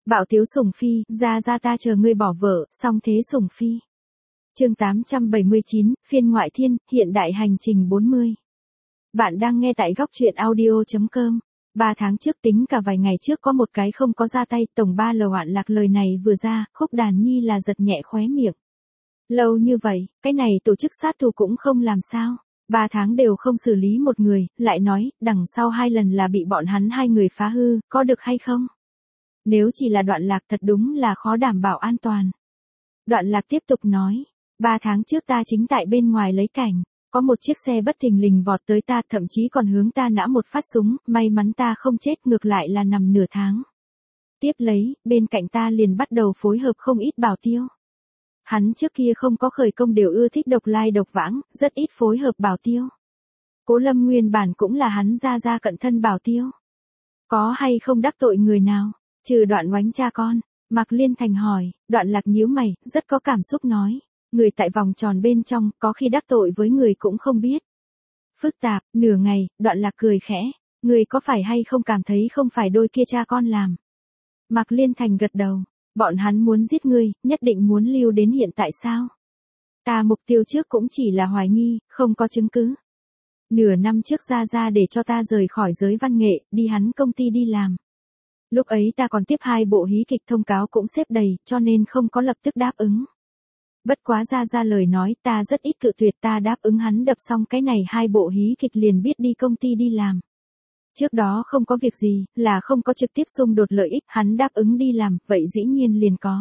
Bảo Tiếu sủng phi, ra ta chờ ngươi bỏ vợ, xong thế sủng phi. Chương 879, phiên ngoại thiên, hiện đại hành trình 40. Bạn đang nghe tại góc truyện audio.com. 3 tháng trước tính cả vài ngày trước có một cái không có ra tay, tổng 3 lầu hoạn lạc lời này vừa ra, Khúc Đàn Nhi là giật nhẹ khóe miệng. Lâu như vậy, cái này tổ chức sát thủ cũng không làm sao. 3 tháng đều không xử lý một người, lại nói, đằng sau 2 lần là bị bọn hắn 2 người phá hư, có được hay không? Nếu chỉ là Đoạn Lạc thật đúng là khó đảm bảo an toàn. Đoạn Lạc tiếp tục nói, 3 tháng trước ta chính tại bên ngoài lấy cảnh, có một chiếc xe bất thình lình vọt tới ta, thậm chí còn hướng ta nã một phát súng, may mắn ta không chết, ngược lại là nằm nửa tháng. Tiếp lấy, bên cạnh ta liền bắt đầu phối hợp không ít Bảo Tiêu. Hắn trước kia không có khởi công đều ưa thích độc lai độc vãng, rất ít phối hợp Bảo Tiêu. Cố Lâm nguyên bản cũng là hắn ra cận thân Bảo Tiêu. Có hay không đắc tội người nào, trừ Đoạn Oánh cha con? Mạc Liên Thành hỏi. Đoạn Lạc nhíu mày, rất có cảm xúc nói. Người tại vòng tròn bên trong, có khi đắc tội với người cũng không biết. Phức tạp, nửa ngày, Đoạn Lạc cười khẽ. Người có phải hay không cảm thấy không phải đôi kia cha con làm? Mạc Liên Thành gật đầu. Bọn hắn muốn giết ngươi, nhất định muốn lưu đến hiện tại sao? Ta mục tiêu trước cũng chỉ là hoài nghi, không có chứng cứ. Nửa năm trước ra để cho ta rời khỏi giới văn nghệ, đi hắn công ty đi làm. Lúc ấy ta còn tiếp 2 bộ hí kịch, thông cáo cũng xếp đầy, cho nên không có lập tức đáp ứng. Bất quá ra lời nói, ta rất ít cự tuyệt, ta đáp ứng hắn đập xong cái này 2 bộ hí kịch liền biết đi công ty đi làm. Trước đó không có việc gì, là không có trực tiếp xung đột lợi ích, hắn đáp ứng đi làm, vậy dĩ nhiên liền có.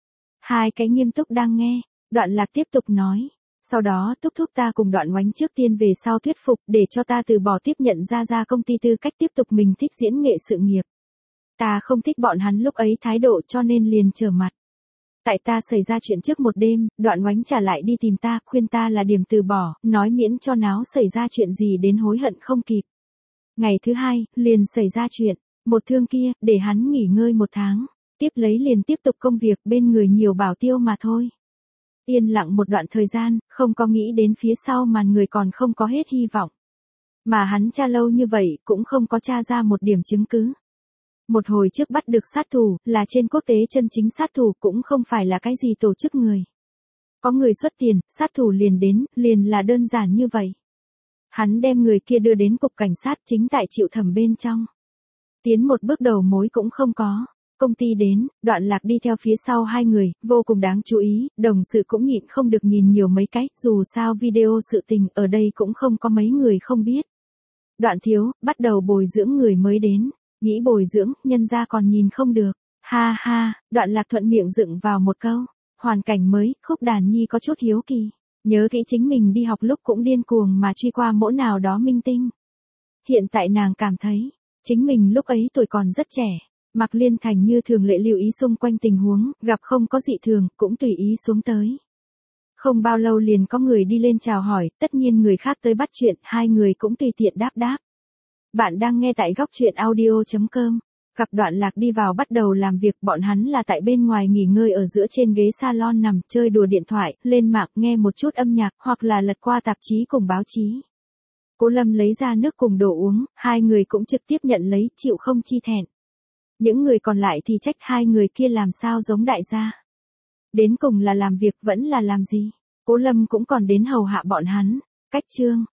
2 cái nghiêm túc đang nghe, Đoạn Lạc tiếp tục nói. Sau đó thúc ta cùng Đoạn Oánh trước tiên về sau thuyết phục để cho ta từ bỏ tiếp nhận ra công ty tư cách tiếp tục mình thích diễn nghệ sự nghiệp. Ta không thích bọn hắn lúc ấy thái độ cho nên liền trở mặt. Tại ta xảy ra chuyện trước một đêm, Đoạn Oánh trả lại đi tìm ta, khuyên ta là điểm từ bỏ, nói miễn cho náo xảy ra chuyện gì đến hối hận không kịp. Ngày thứ 2, liền xảy ra chuyện, một thương kia, để hắn nghỉ ngơi 1 tháng, tiếp lấy liền tiếp tục công việc, bên người nhiều Bảo Tiêu mà thôi. Yên lặng một đoạn thời gian, không có nghĩ đến phía sau màn người còn không có hết hy vọng. Mà hắn tra lâu như vậy, cũng không có tra ra một điểm chứng cứ. Một hồi trước bắt được sát thủ, là trên quốc tế chân chính sát thủ, cũng không phải là cái gì tổ chức người. Có người xuất tiền, sát thủ liền đến, liền là đơn giản như vậy. Hắn đem người kia đưa đến cục cảnh sát, chính tại chịu thẩm bên trong. Tiến một bước đầu mối cũng không có. Công ty đến, Đoạn Lạc đi theo phía sau 2 người, vô cùng đáng chú ý, đồng sự cũng nhịn không được nhìn nhiều mấy cách, dù sao video sự tình ở đây cũng không có mấy người không biết. Đoạn thiếu, bắt đầu bồi dưỡng người mới đến, nghĩ bồi dưỡng, nhân ra còn nhìn không được. Ha ha, Đoạn Lạc thuận miệng dựng vào một câu. Hoàn cảnh mới, Khúc Đàn Nhi có chút hiếu kỳ. Nhớ kỹ chính mình đi học lúc cũng điên cuồng mà truy qua mỗi nào đó minh tinh. Hiện tại nàng cảm thấy, chính mình lúc ấy tuổi còn rất trẻ. Mạc Liên Thành như thường lệ lưu ý xung quanh tình huống, gặp không có dị thường, cũng tùy ý xuống tới. Không bao lâu liền có người đi lên chào hỏi, tất nhiên người khác tới bắt chuyện, 2 người cũng tùy tiện đáp. Bạn đang nghe tại góc truyện audio.com. Gặp Đoạn Lạc đi vào bắt đầu làm việc, bọn hắn là tại bên ngoài nghỉ ngơi ở giữa trên ghế salon nằm, chơi đùa điện thoại, lên mạng nghe một chút âm nhạc, hoặc là lật qua tạp chí cùng báo chí. Cố Lâm lấy ra nước cùng đồ uống, 2 người cũng trực tiếp nhận lấy, chịu không chi thẹn. Những người còn lại thì trách 2 người kia làm sao giống đại gia. Đến cùng là làm việc vẫn là làm gì. Cố Lâm cũng còn đến hầu hạ bọn hắn. Cách chương.